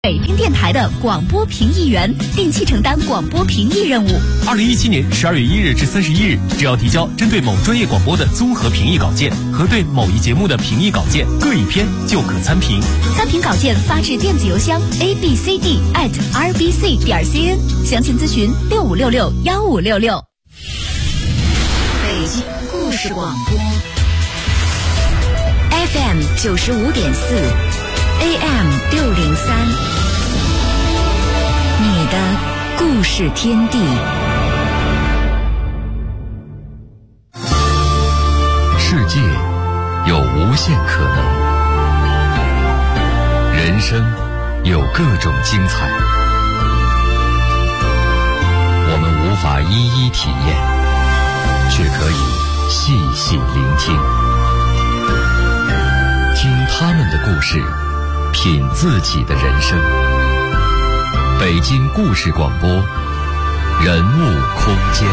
北京电台的广播评议员定期承担广播评议任务。 2017年12月1日至31日，只要提交针对某专业广播的综合评议稿件和对某一节目的评议稿件各一篇，就可参评。 参评稿件发至电子邮箱 abcd@rbc.cn， 详情咨询65661566。 北京故事广播 FM 95.4。AM 603，你的故事天地。 世界有无限可能，人生有各种精彩，我们无法一一体验，却可以细细聆听，听他们的故事，品自己的人生。北京故事广播，人物空间。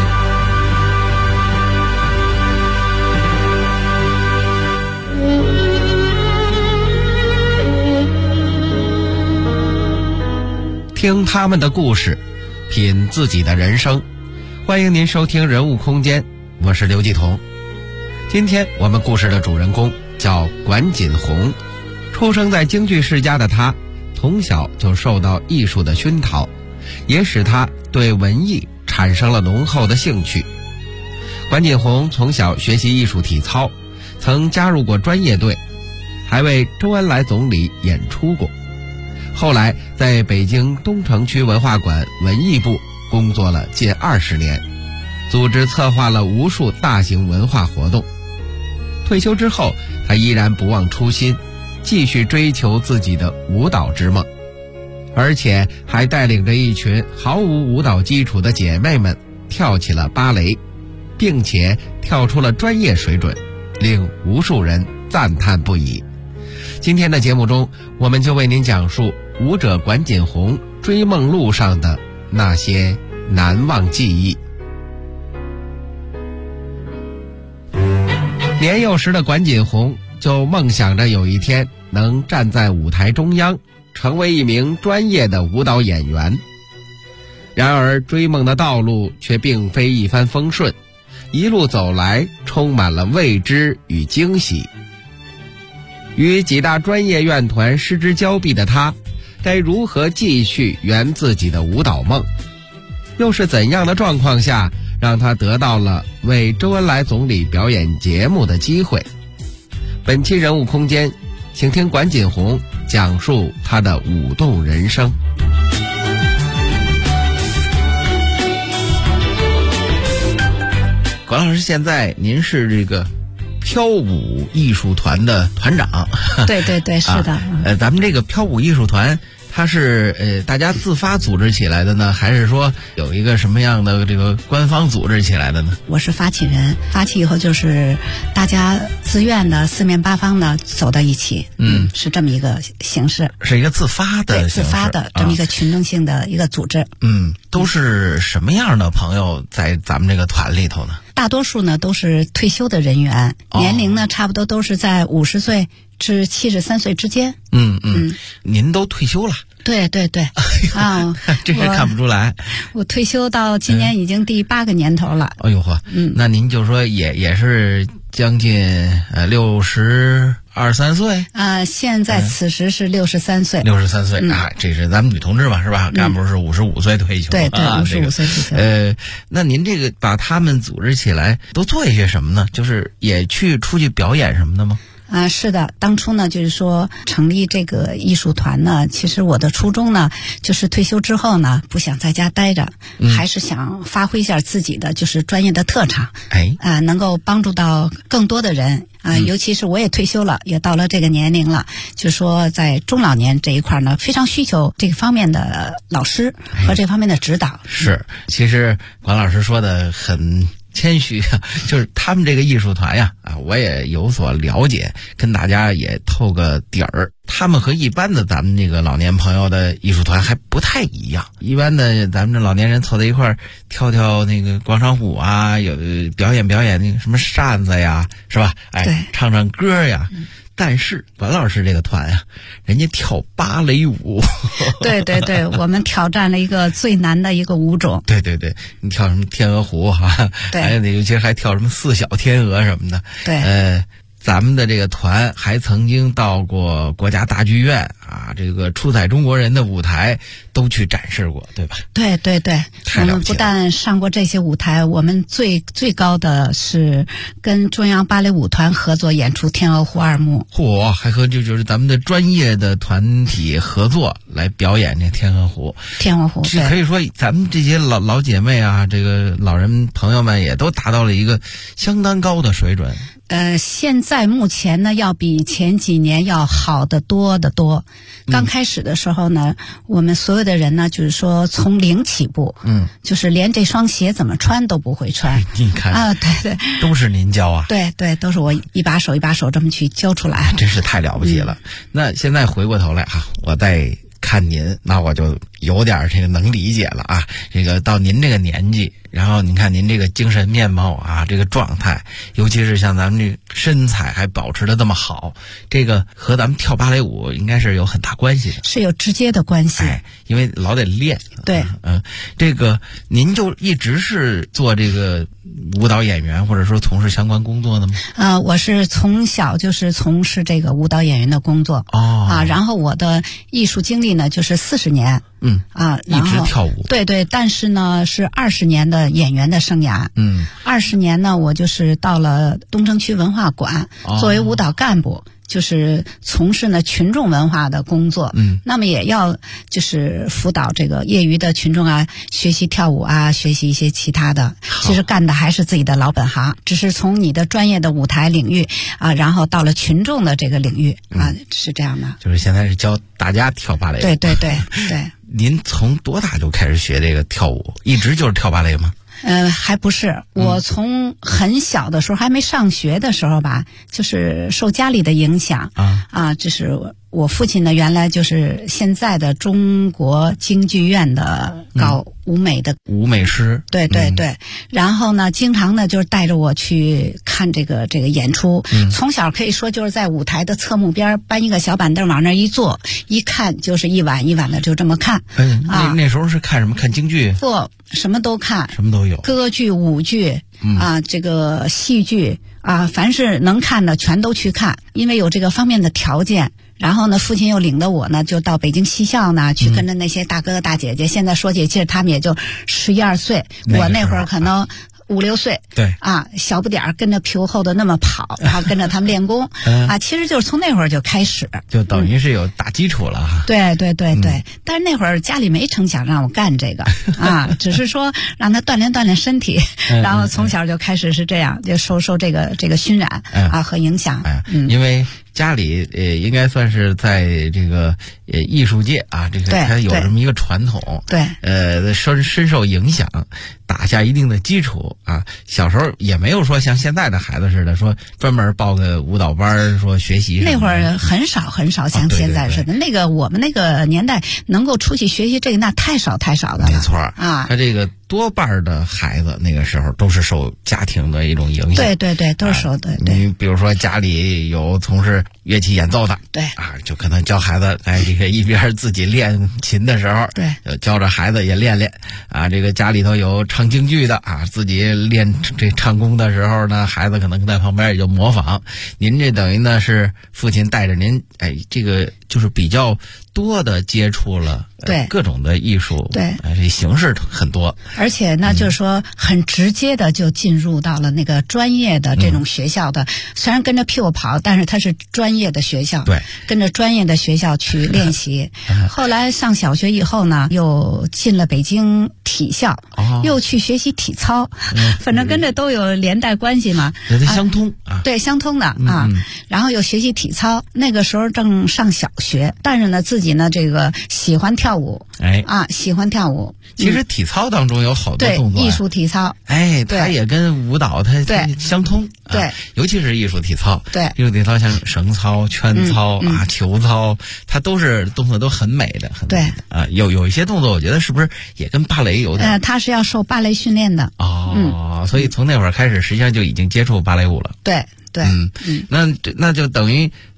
听他们的故事，品自己的人生。欢迎您收听人物空间，我是刘继彤。今天我们故事的主人公叫管锦红。出生在京剧世家的他，从小就受到艺术的熏陶，也使他对文艺产生了浓厚的兴趣。管锦红从小学习艺术体操，曾加入过专业队，还为周恩来总理演出过。后来在北京东城区文化馆文艺部工作了近20年，组织策划了无数大型文化活动。退休之后，他依然不忘初心，继续追求自己的舞蹈之梦，而且还带领着一群毫无舞蹈基础的姐妹们跳起了芭蕾，并且跳出了专业水准，令无数人赞叹不已。今天的节目中，我们就为您讲述舞者管锦红追梦路上的那些难忘记忆。年幼时的管锦红就梦想着有一天能站在舞台中央，成为一名专业的舞蹈演员。然而追梦的道路却并非一帆风顺，一路走来充满了未知与惊喜。与几大专业院团失之交臂的他，该如何继续圆自己的舞蹈梦？又是怎样的状况下让他得到了为周恩来总理表演节目的机会？本期人物空间，请听管锦红讲述他的舞动人生。管老师，现在您是这个飘舞艺术团的团长。 对对对，是的。 咱们这个飘舞艺术团，它是大家自发组织起来的呢，还是说有一个什么样的这个官方组织起来的呢？ 我是发起人，发起以后就是大家自愿的四面八方的走到一起，是这么一个形式， 是一个自发的形式， 自发的这么一个群众性的一个组织。 都是什么样的朋友在咱们这个团里头呢？ 大多数呢都是退休的人员，年龄呢差不多都是在50岁至73岁之间。 您都退休了？ 对对对。 真是看不出来。 我退休到今年已经第8个年头了。 哎呦呵，那您就说也是将近62、3岁？ 现在此时是63岁。 63岁这是咱们女同志嘛，是吧？干部是55岁退休。 对对，55岁退休。 那您这个把他们组织起来都做一些什么呢？就是也出去表演什么的吗？ 是的，当初呢，就是说成立这个艺术团呢，其实我的初衷呢，就是退休之后呢，不想在家待着，还是想发挥一下自己的就是专业的特长，能够帮助到更多的人。尤其是我也退休了，也到了这个年龄了，就是说在中老年这一块呢，非常需求这个方面的老师和这方面的指导。 是，其实管老师说的很谦虚啊，就是他们这个艺术团呀，我也有所了解，跟大家也透个底儿。他们和一般的咱们这个老年朋友的艺术团还不太一样。一般的咱们这老年人凑在一块儿跳跳那个广场舞啊，有表演那个什么扇子呀，是吧？ 对， 唱唱歌呀。 但是管老师这个团啊，人家跳芭蕾舞。 对对对，我们挑战了一个最难的一个舞种。 对对对，你跳什么天鹅湖哈， 对， 还有尤其还跳什么四小天鹅什么的。 对， 咱们的这个团还曾经到过国家大剧院啊，这个出彩中国人的舞台都去展示过，对吧？ 对对对，我们不但上过这些舞台，我们最高的是跟中央芭蕾舞团合作演出《天鹅湖二幕》。 嚯，还和就是咱们的专业的团体合作来表演这天鹅湖。 天鹅湖， 这可以说咱们这些老姐妹啊，这个老人朋友们也都达到了一个相当高的水准。 现在目前呢，要比前几年要好得多得多。刚开始的时候呢，我们所有的人呢，就是说从零起步，就是连这双鞋怎么穿都不会穿。 你看啊，对对， 都是您教啊？ 对对，都是我一把手一把手这么去教出来， 真是太了不起了。那现在回过头来哈，我再看您，那我就有点这个能理解了啊。这个到您这个年纪，然后你看您这个精神面貌啊，这个状态，尤其是像咱们这身材还保持得这么好，这个和咱们跳芭蕾舞应该是有很大关系的， 是有直接的关系。 因为老得练。 对， 这个您就一直是做这个舞蹈演员，或者说从事相关工作的吗？ 我是从小就是从事这个舞蹈演员的工作。然后我的艺术经历呢，就是40年。 一直跳舞。 对对，但是呢是20年的演员的生涯。20年呢，我就是到了东城区文化馆，作为舞蹈干部。就是从事呢群众文化的工作，那么也要就是辅导这个业余的群众啊，学习跳舞啊，学习一些其他的。其实干的还是自己的老本行，只是从你的专业的舞台领域啊，然后到了群众的这个领域啊，是这样的。 就是现在是教大家跳芭蕾舞。 对对对对。 您从多大就开始学这个跳舞？一直就是跳芭蕾吗？ 还不是，我从很小的时候，还没上学的时候吧，就是受家里的影响就是我父亲呢，原来就是现在的中国京剧院的搞舞美的舞美师。 对对对，然后呢，经常呢就是带着我去看这个演出。从小可以说就是在舞台的侧幕边搬一个小板凳往那一坐，一看就是一晚一晚的就这么看。 那时候是看什么？看京剧？ 不，什么都看， 什么都有， 歌剧、舞剧这个戏剧凡是能看的全都去看，因为有这个方面的条件。然后呢，父亲又领着我呢，就到北京戏校呢去跟着那些大哥哥大姐姐。现在说起，其实他们也就11、12岁，我那会儿可能5、6岁。 对小不点儿跟着屁股后头那么跑，然后跟着他们练功其实就是从那会儿就开始， 就等于是有打基础了哈。 对对对对，但是那会儿家里没成想让我干这个只是说让他锻炼锻炼身体，然后从小就开始是这样，就受这个熏染和影响。 因为家里应该算是在这个艺术界这个它有这么一个传统，深受影响，打下一定的基础小时候也没有说像现在的孩子似的说专门报个舞蹈班说学习什么的。 那会儿很少像现在似的。那个我们那个年代能够出去学习这个那太少的了。 没错他这个多半的孩子那个时候都是受家庭的一种影响。 对对对，都是受的。 你比如说家里有从事乐器演奏的， 对就可能教孩子这个一边自己练琴的时候， 对， 教着孩子也练这个家里头有唱京剧的自己练这唱功的时候呢，孩子可能在旁边也就模仿。您这等于呢是父亲带着您，这个就是比较多的接触了各种的艺术，这形式很多。 而且呢，就是说很直接的就进入到了那个专业的这种学校的，虽然跟着屁股跑，但是它是专业的学校， 对， 跟着专业的学校去练习。后来上小学以后呢，又进了北京体校，又去学习体操，反正跟着都有连带关系嘛， 相通对，相通的然后又学习体操，那个时候正上小学，但是呢自己呢这个喜欢跳舞，喜欢跳舞。 其实体操当中有好多动作， 艺术体操， 它也跟舞蹈它相通， 对， 尤其是艺术体操， 对， 艺术体操像绳操、圈操球操，它都是动作都很美的， 对有一些动作，我觉得是不是也跟芭蕾有点？ 它是要受芭蕾训练的所以从那会儿开始，实际上就已经接触芭蕾舞了。 对。 那就等于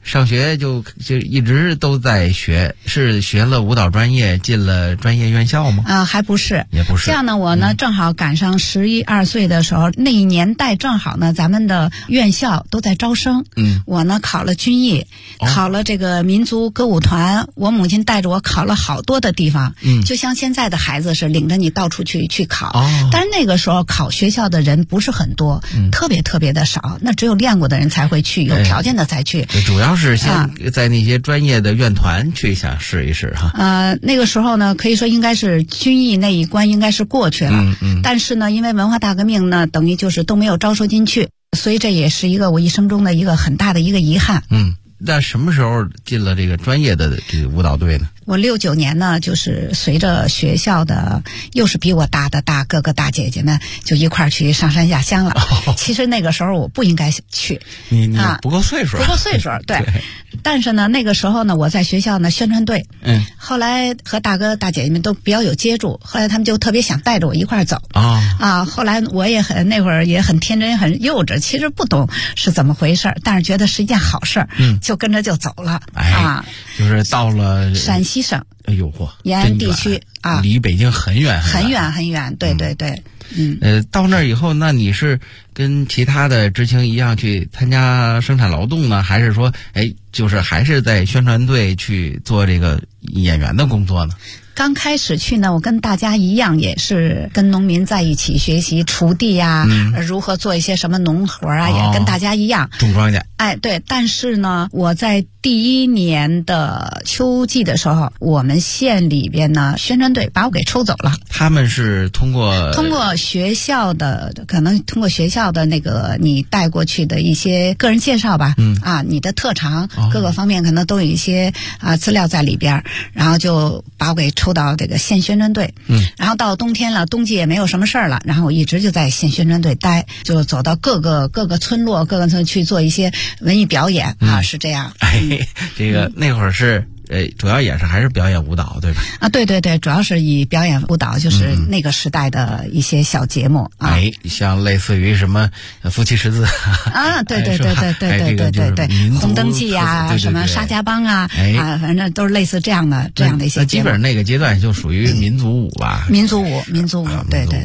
上学就一直都在学，是学了舞蹈专业，进了专业院校吗？ 还不是， 也不是。 这样呢，我呢正好赶上11、12岁的时候，那一年代正好呢，咱们的院校都在招生。我呢考了军艺，考了这个民族歌舞团，我母亲带着我考了好多的地方。就像现在的孩子是领着你到处去考。但是那个时候考学校的人不是很多，特别特别的少，那只有练过的人才会去，有条件的才去。 主要是先在那些专业的院团去想试一试哈。 那个时候呢，可以说应该是军艺那一关应该是过去了。但是呢，因为文化大革命呢，等于就是都没有招收进去，所以这也是一个我一生中的一个很大的一个遗憾。 那什么时候进了这个专业的这个舞蹈队呢？ 我69年呢，就是随着学校的又是比我大的大哥哥大姐姐们，就一块儿去上山下乡了。其实那个时候我不应该去， 你不够岁数， 不够岁数，对。但是呢，那个时候呢，我在学校呢宣传队，后来和大哥大姐姐们都比较有接触，后来他们就特别想带着我一块儿走。后来我也那会儿也很天真很幼稚，其实不懂是怎么回事，但是觉得是一件好事，就跟着就走了。 就是到了陕西省， 哎呦嚯， 延安地区离北京很远很远很远，对对对。 到那儿以后，那你是跟其他的知青一样去参加生产劳动呢，还是说就是还是在宣传队去做这个演员的工作呢？ 刚开始去呢，我跟大家一样，也是跟农民在一起学习锄地呀，如何做一些什么农活啊，也跟大家一样种庄稼。 对。但是呢，我在第1年的秋季的时候，我们县里边呢宣传队把我给抽走了。 他们是通过学校的，可能通过学校的那个你带过去的一些个人介绍吧，你的特长各个方面可能都有一些资料在里边，然后就把我给抽到这个县宣传队。然后到冬天了，冬季也没有什么事儿了，然后我一直就在县宣传队待，就走到各个村落各个村去做一些文艺表演是这样。 这个那会儿是主要也是还是表演舞蹈对吧？ 对对对，主要是以表演舞蹈，就是那个时代的一些小节目像类似于什么夫妻十字对对对对对对对对对，红灯记什么沙家浜反正都是类似这样的一些节目。 基本上那个阶段就属于民族舞吧。 民族舞，对对。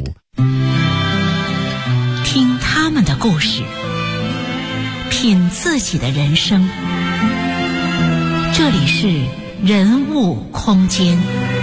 听他们的故事，品自己的人生。这里是人物空间。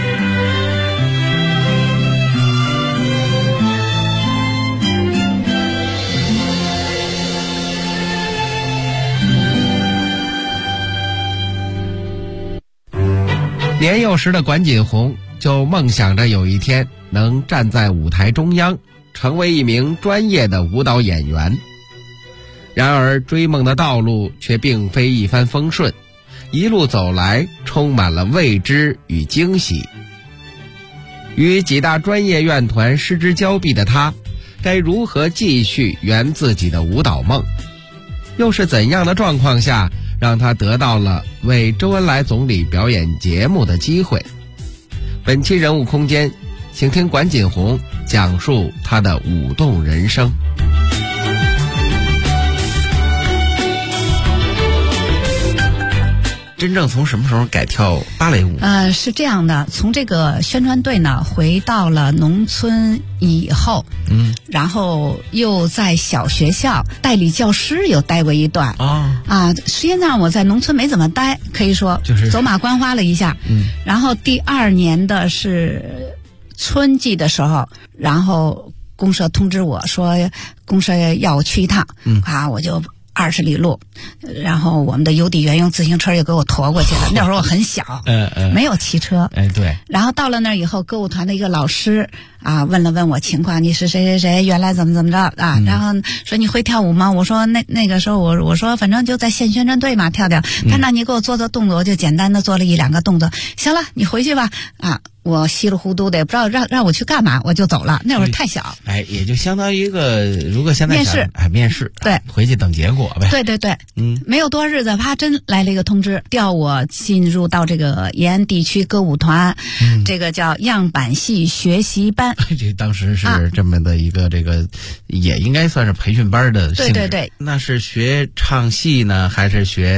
年幼时的管锦鸿就梦想着有一天能站在舞台中央，成为一名专业的舞蹈演员。然而追梦的道路却并非一帆风顺，一路走来充满了未知与惊喜。与几大专业院团失之交臂的他，该如何继续圆自己的舞蹈梦？又是怎样的状况下让他得到了为周恩来总理表演节目的机会？本期人物空间，请听管锦鸿讲述他的舞动人生。真正从什么时候改跳芭蕾舞？ 是这样的，从这个宣传队呢回到了农村以后，然后又在小学校代理教师又待过一段实际上我在农村没怎么待，可以说就是走马观花了一下。然后第2年的是春季的时候，然后公社通知我说公社要我去一趟，我就20里路，然后我们的邮递员用自行车又给我驮过去了。那会儿我很小，没有骑车。 对。然后到了那儿以后，歌舞团的一个老师问了问我情况，你是谁谁谁，原来怎么着然后说你会跳舞吗？我说那个时候我说反正就在县宣传队嘛，跳跳。他那你给我做做动作，我就简单的做了1、2个动作。行了，你回去吧。我稀里糊涂的也不知道让我去干嘛，我就走了。那会儿太小， 也就相当于一个，如果现在面试， 对， 回去等结果呗。 对对对，没有多日子，啪，真来了一个通知，调我进入到这个延安地区歌舞团，这个叫样板戏学习班。 这当时是这么的一个这个，也应该算是培训班的性质。 对对对， 那是学唱戏呢，还是学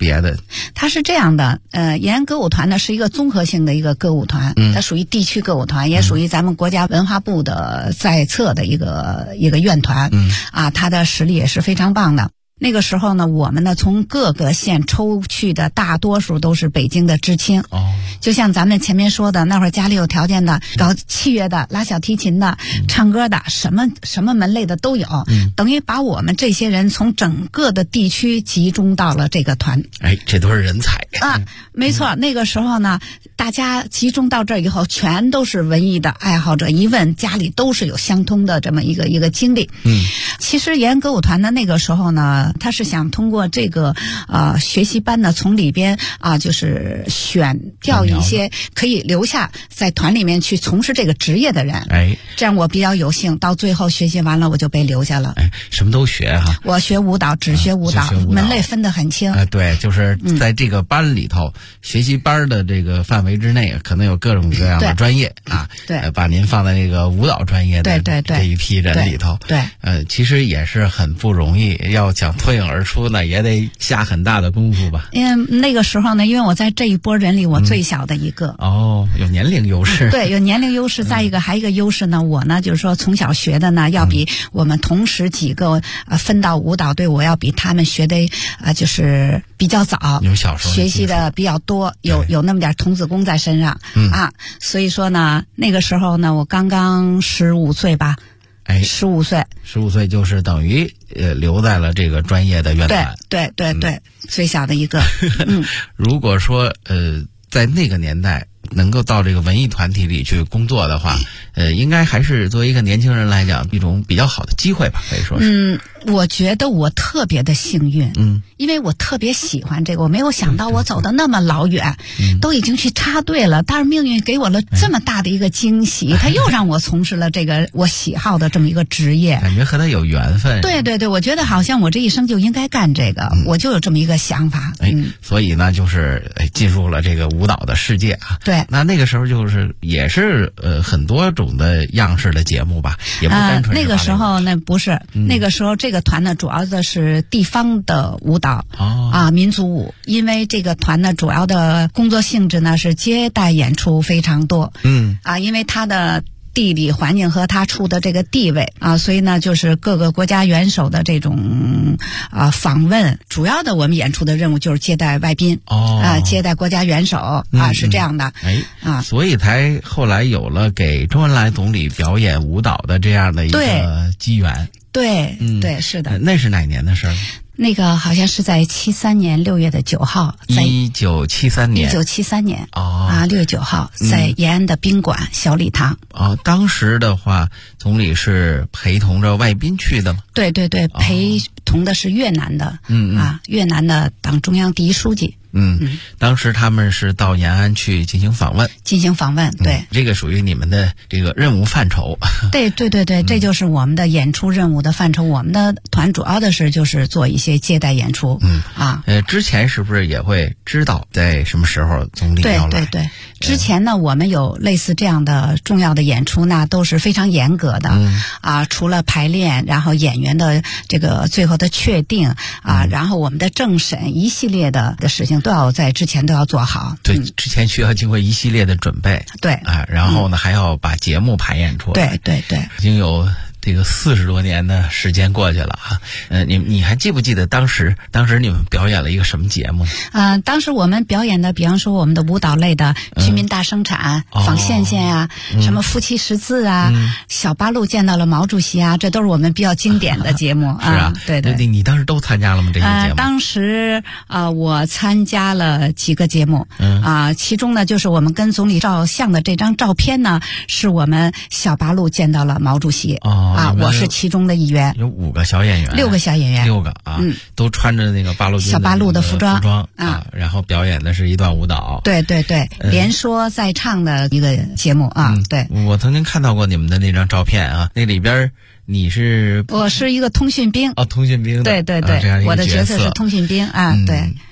别的？ 它是这样的，延安歌舞团呢是一个综合性的一个歌舞团，它属于地区歌舞团，也属于咱们国家文化部的在册的一个院团，它的实力也是非常棒的。那个时候呢，我们呢从各个县抽去的大多数都是北京的知青。就像咱们前面说的，那会儿家里有条件的，搞器乐的、拉小提琴的、唱歌的，什么门类的都有。等于把我们这些人从整个的地区集中到了这个团。 这都是人才啊，没错。那个时候呢，大家集中到这儿以后，全都是文艺的爱好者，一问家里都是有相通的这么一个经历。其实延安歌舞团的那个时候呢，他是想通过这个学习班呢，从里边就是选调一些可以留下在团里面去从事这个职业的人。这样我比较有幸，到最后学习完了我就被留下了。 什么都学哈。 我学舞蹈，只学舞蹈，门类分得很清。 对，就是在这个班里头，学习班的这个范围之内，可能有各种各样的专业啊。 对， 把您放在这个舞蹈专业的这一批人里头。 对， 其实也是很不容易，要想脱颖而出呢，也得下很大的功夫吧。 因为那个时候呢，因为我在这一波人里我最小的一个。 有年龄优势。 对，有年龄优势。再一个还有一个优势呢，我呢就是说从小学的呢，要比我们同时几个分到舞蹈队，我要比他们学的就是比较早， 有小时候学习的比较多，有那么点童子功在身上。所以说呢，那个时候呢，我刚刚15岁吧。15岁就是等于留在了这个专业的乐团。 对，最小的一个。 如果说在那个年代能够到这个文艺团体里去工作的话，应该还是作为一个年轻人来讲一种比较好的机会吧，可以说是。 我觉得我特别的幸运，因为我特别喜欢这个，我没有想到我走的那么老远，都已经去插队了，但是命运给我了这么大的一个惊喜，他又让我从事了这个我喜好的这么一个职业， 感觉和他有缘分。 对，我觉得好像我这一生就应该干这个，我就有这么一个想法。 所以呢，就是进入了这个舞蹈的世界啊。 对， 那个时候就是也是很多种的样式的节目吧，也不单纯是那个时候那不是，那个时候这个团呢主要的是地方的舞蹈民族舞，因为这个团呢主要的工作性质呢是接待演出非常多。因为它的地理环境和他处的这个地位所以呢就是各个国家元首的这种访问，主要的我们演出的任务就是接待外宾接待国家元首是这样的。 所以才后来有了给周恩来总理表演舞蹈的这样的一个机缘。 对，是的。 那是哪年的事儿？ 那个好像是在73年6月9号，在 1973年 6月9号，在延安的宾馆小礼堂。 当时的话，总理是陪同着外宾去的吗？ 对，陪同的是越南的，越南的党中央第一书记。 当时他们是到延安去进行访问， 对， 这个属于你们的这个任务范畴。 对，这就是我们的演出任务的范畴。我们的团主要的是就是做一些接待演出。 之前是不是也会知道在什么时候总理要来？ 对，之前呢，我们有类似这样的重要的演出，那都是非常严格的除了排练，然后演员的这个最后的确定然后我们的政审一系列的事情都要在之前都要做好。 对，之前需要经过一系列的准备。 对然后呢还要把节目排演出来。 对， 已经有这个40多年的时间过去了你还记不记得当时你们表演了一个什么节目呢？ 当时我们表演的，比方说我们的舞蹈类的《居民大生产》访县县什么夫妻识字小八路见到了毛主席这都是我们比较经典的节目对。 你当时都参加了吗？这些节目？ 当时我参加了几个节目其中呢就是我们跟总理照相的这张照片呢，是我们小八路见到了毛主席我是其中的一员。 有5个小演员 ，6个小演员 ，6个都穿着那个小八路的服装然后表演的是一段舞蹈。 对，连说再唱的一个节目对。 我曾经看到过你们的那张照片那里边我是一个通讯兵。 通讯兵的。 对， 这样一个我的角色是通讯兵对。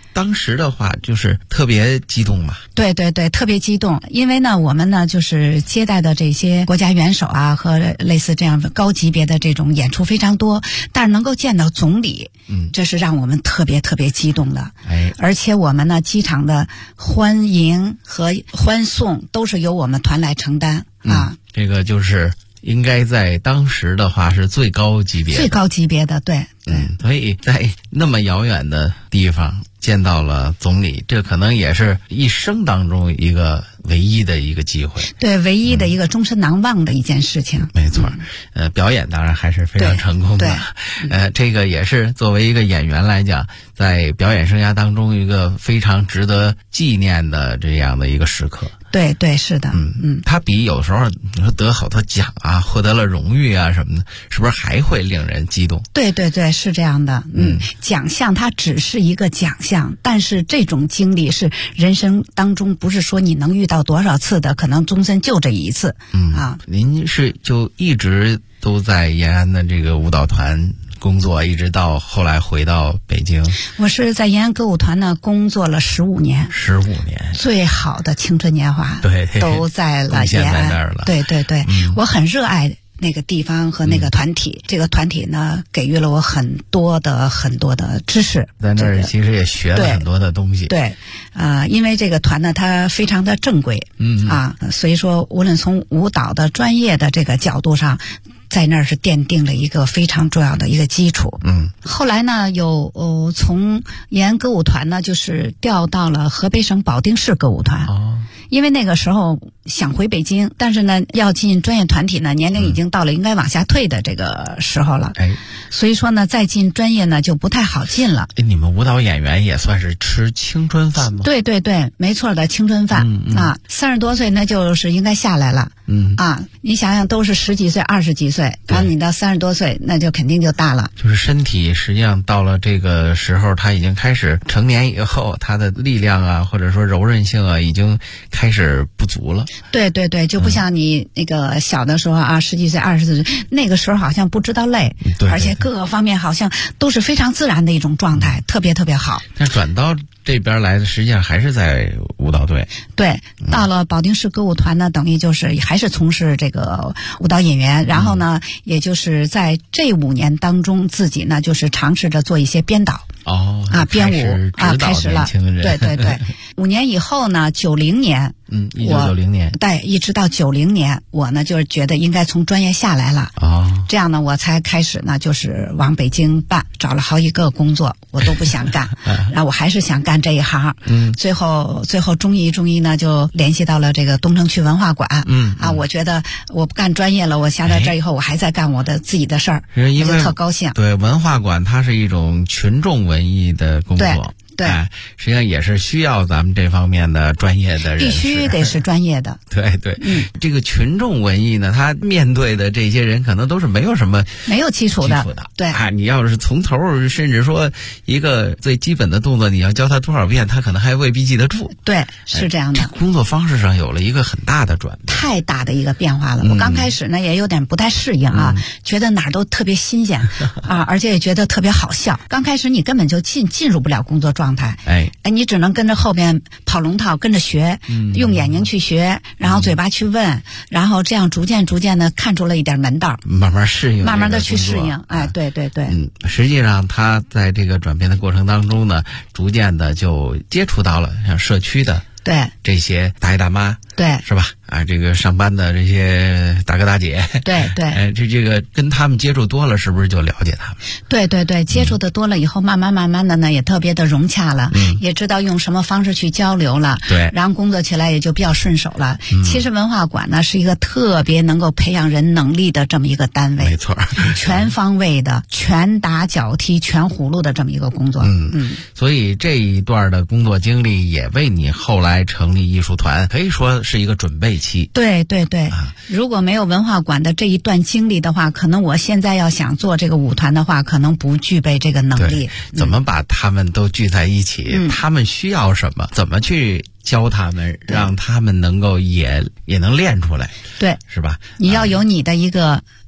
当时的话就是特别激动嘛。 对对对，特别激动，因为呢，我们呢就是接待的这些国家元首啊和类似这样的高级别的这种演出非常多，但是能够见到总理，这是让我们特别特别激动的。而且我们呢机场的欢迎和欢送都是由我们团来承担啊。 这个就是应该在当时的话是最高级别的，对。所以在那么遥远的地方见到了总理，这可能也是一生当中一个唯一的一个机会， 对，唯一的一个终身难忘的一件事情。 没错。表演当然还是非常成功的。这个也是作为一个演员来讲，在表演生涯当中一个非常值得纪念的这样的一个时刻。 对对，是的。 他比有时候你说得好多奖啊，获得了荣誉啊什么的，是不是还会令人激动？ 对对对，是这样的。奖项它只是一个奖项，但是这种经历是人生当中不是说你能遇到多少次的，可能终身就这一次。 您是就一直都在延安的这个舞蹈团工作，一直到后来回到北京？ 我是在延安歌舞团呢工作了15年 ，15年， 最好的青春年华， 对， 都在了延安， 在那儿了。 对对对，我很热爱那个地方和那个团体，这个团体呢给予了我很多的知识， 在那儿其实也学了很多的东西。 对，因为这个团呢它非常的正规，所以说无论从舞蹈的专业的这个角度上，在那儿是奠定了一个非常重要的一个基础。后来呢，从延安歌舞团呢，就是调到了河北省保定市歌舞团。因为那个时候想回北京，但是呢，要进专业团体呢，年龄已经到了应该往下退的这个时候了。所以说呢，再进专业呢就不太好进了。 你们舞蹈演员也算是吃青春饭吗？ 对对对，没错的，青春饭。30多岁那就是应该下来了。你想想，都是10几岁、20几岁，然后你到30多岁，那就肯定就大了。 就是身体实际上到了这个时候，他已经开始成年以后，他的力量啊，或者说柔韧性啊，已经开始不足了。 对对对，就不像你那个小的时候啊，10几岁、20岁，那个时候好像不知道累，而且各个方面好像都是非常自然的一种状态，特别特别好。 但转到这边来的实际上还是在舞蹈队。 对，到了保定市歌舞团呢，等于就是还是从事这个舞蹈演员，然后呢，也就是在这5年当中，自己呢就是尝试着做一些编导。编舞开始了。对对对，5年以后呢，90年。 1990年。 对，一直到90年，我呢就是觉得应该从专业下来了。这样呢，我才开始呢就是往北京办，找了好几个工作，我都不想干，然后我还是想干这一行。最后终于呢就联系到了这个东城区文化馆。我觉得我不干专业了，我下到这儿以后，我还在干我的自己的事儿，我就特高兴。 对，文化馆它是一种群众文艺的工作。对，实际上也是需要咱们这方面的专业的人士， 必须得是专业的。 对对，这个群众文艺呢，他面对的这些人可能都是没有基础的。 对你要是从头，甚至说一个最基本的动作，你要教他多少遍，他可能还未必记得住。 对，是这样的。 工作方式上有了一个很大的转变， 太大的一个变化了。我刚开始呢也有点不太适应啊，觉得哪儿都特别新鲜而且也觉得特别好笑。刚开始你根本就进入不了工作状态。你只能跟着后边跑龙套，跟着学，用眼睛去学，然后嘴巴去问，然后这样逐渐的看出了一点门道， 慢慢适应， 慢慢的去适应。对对对。 实际上他在这个转变的过程当中呢，逐渐的就接触到了像社区的这些大爷大妈，是吧？这个上班的这些大哥大姐， 对， 这个跟他们接触多了，是不是就了解他们？ 对对对，接触的多了以后，慢慢的呢，也特别的融洽了，也知道用什么方式去交流了， 对， 然后工作起来也就比较顺手了。其实文化馆呢是一个特别能够培养人能力的这么一个单位， 没错， 全方位的、全打脚踢、全葫芦的这么一个工作。 所以这一段的工作经历也为你后来成立艺术团可以说是一个准备期。 对对对，如果没有文化馆的这一段经历的话，可能我现在要想做这个舞团的话，可能不具备这个能力。 怎么把他们都聚在一起？他们需要什么？怎么去教他们，让他们能够也能练出来？ 对， 是吧？ 你要有你的一个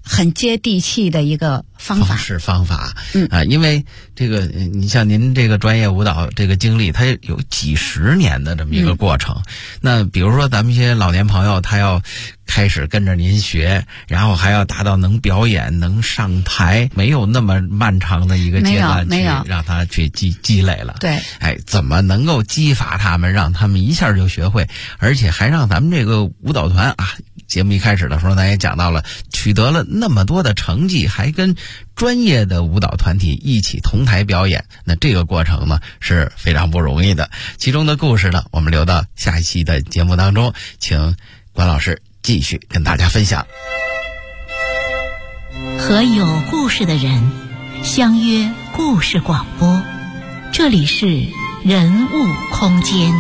很接地气的一个方法。 因为这个你像您这个专业舞蹈这个经历，它有几十年的这么一个过程。那比如说咱们一些老年朋友，他要开始跟着您学，然后还要达到能表演、能上台，没有那么漫长的一个阶段去让他去积累了。 对， 怎么能够激发他们，让他们一下就学会，而且还让咱们这个舞蹈团啊，节目一开始的时候咱也讲到了，取得了那么多的成绩，还跟专业的舞蹈团体一起同台表演，那这个过程呢是非常不容易的。其中的故事呢，我们留到下一期的节目当中，请关老师继续跟大家分享。 和有故事的人相约故事广播，这里是人物空间。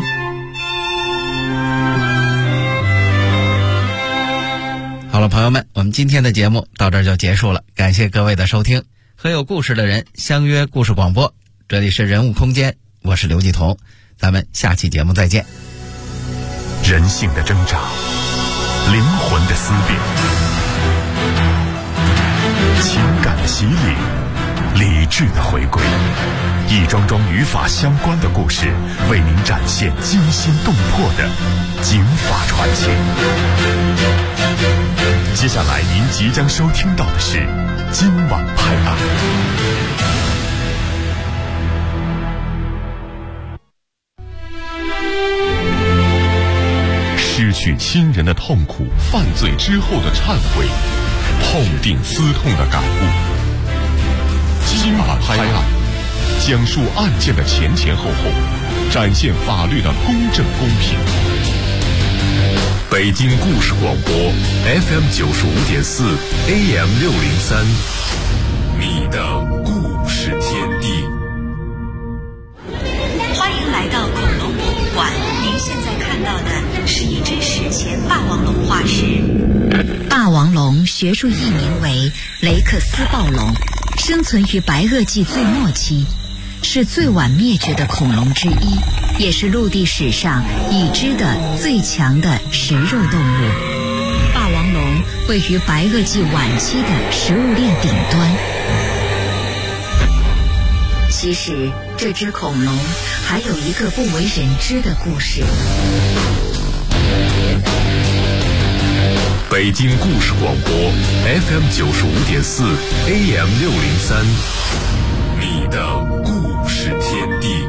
好了，朋友们，我们今天的节目到这儿就结束了，感谢各位的收听。和有故事的人相约故事广播，这里是人物空间，我是刘继彤，咱们下期节目再见。 人性的挣扎，灵魂的思辨，情感的洗礼，理智的回归，一桩桩与法相关的故事，为您展现惊心动魄的警法传奇。接下来您即将收听到的是今晚拍案。失去亲人的痛苦，犯罪之后的忏悔，痛定思痛的感悟。今晚拍案，讲述案件的前前后后，展现法律的公正公平。北京故事广播 FM 95.4 AM 603，你的故事天地。 欢迎来到恐龙博物馆，您现在看到的是一只史前霸王龙化石。霸王龙学术译名为雷克斯暴龙，生存于白垩纪最末期，是最晚灭绝的恐龙之一，也是陆地史上已知的最强的食肉动物。霸王龙位于白垩纪晚期的食物链顶端。其实这只恐龙还有一个不为人知的故事。 北京故事广播 FM 95.4 AM 603，你的故事天地。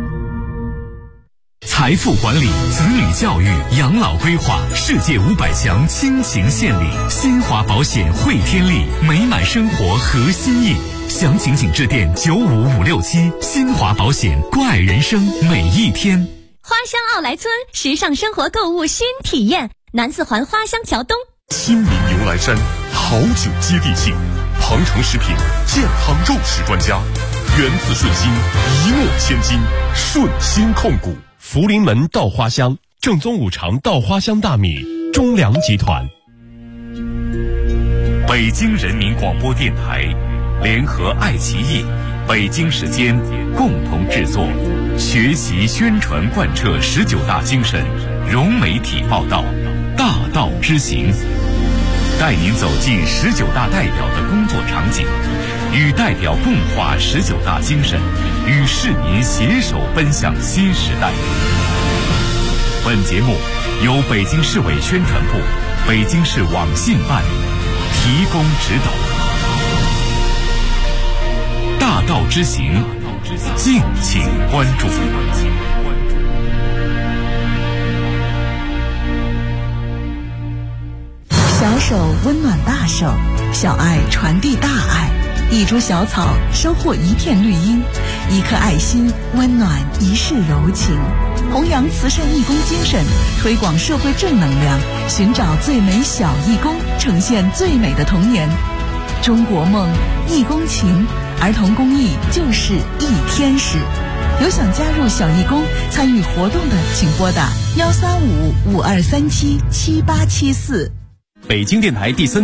财富管理、子女教育、养老规划，世界500强倾情献礼，新华保险汇天利，美满生活核心意。详情请致电95567，新华保险，关爱人生每一天。 花乡奥莱村时尚生活购物新体验，南四环花乡桥东。 新民牛栏山，好酒接地气，鹏程食品健康肉食专家，源自顺心，一诺千金，顺心控股。福临门稻花香，正宗五常稻花香大米，中粮集团。北京人民广播电台联合爱奇艺、北京时间共同制作，学习宣传贯彻19大精神，融媒体报道，大道之行，带您走进19大代表的工作场景，与代表共话19大精神，与市民携手奔向新时代。本节目由北京市委宣传部、北京市网信办提供指导。大道之行，敬请关注。 小手温暖大手，小爱传递大爱，一株小草收获一片绿荫，一颗爱心温暖一世柔情。弘扬慈善义工精神，推广社会正能量，寻找最美小义工，呈现最美的童年。中国梦，义工情，儿童公益就是一天使。有想加入小义工参与活动的，请拨打13552377874。 北京电台第3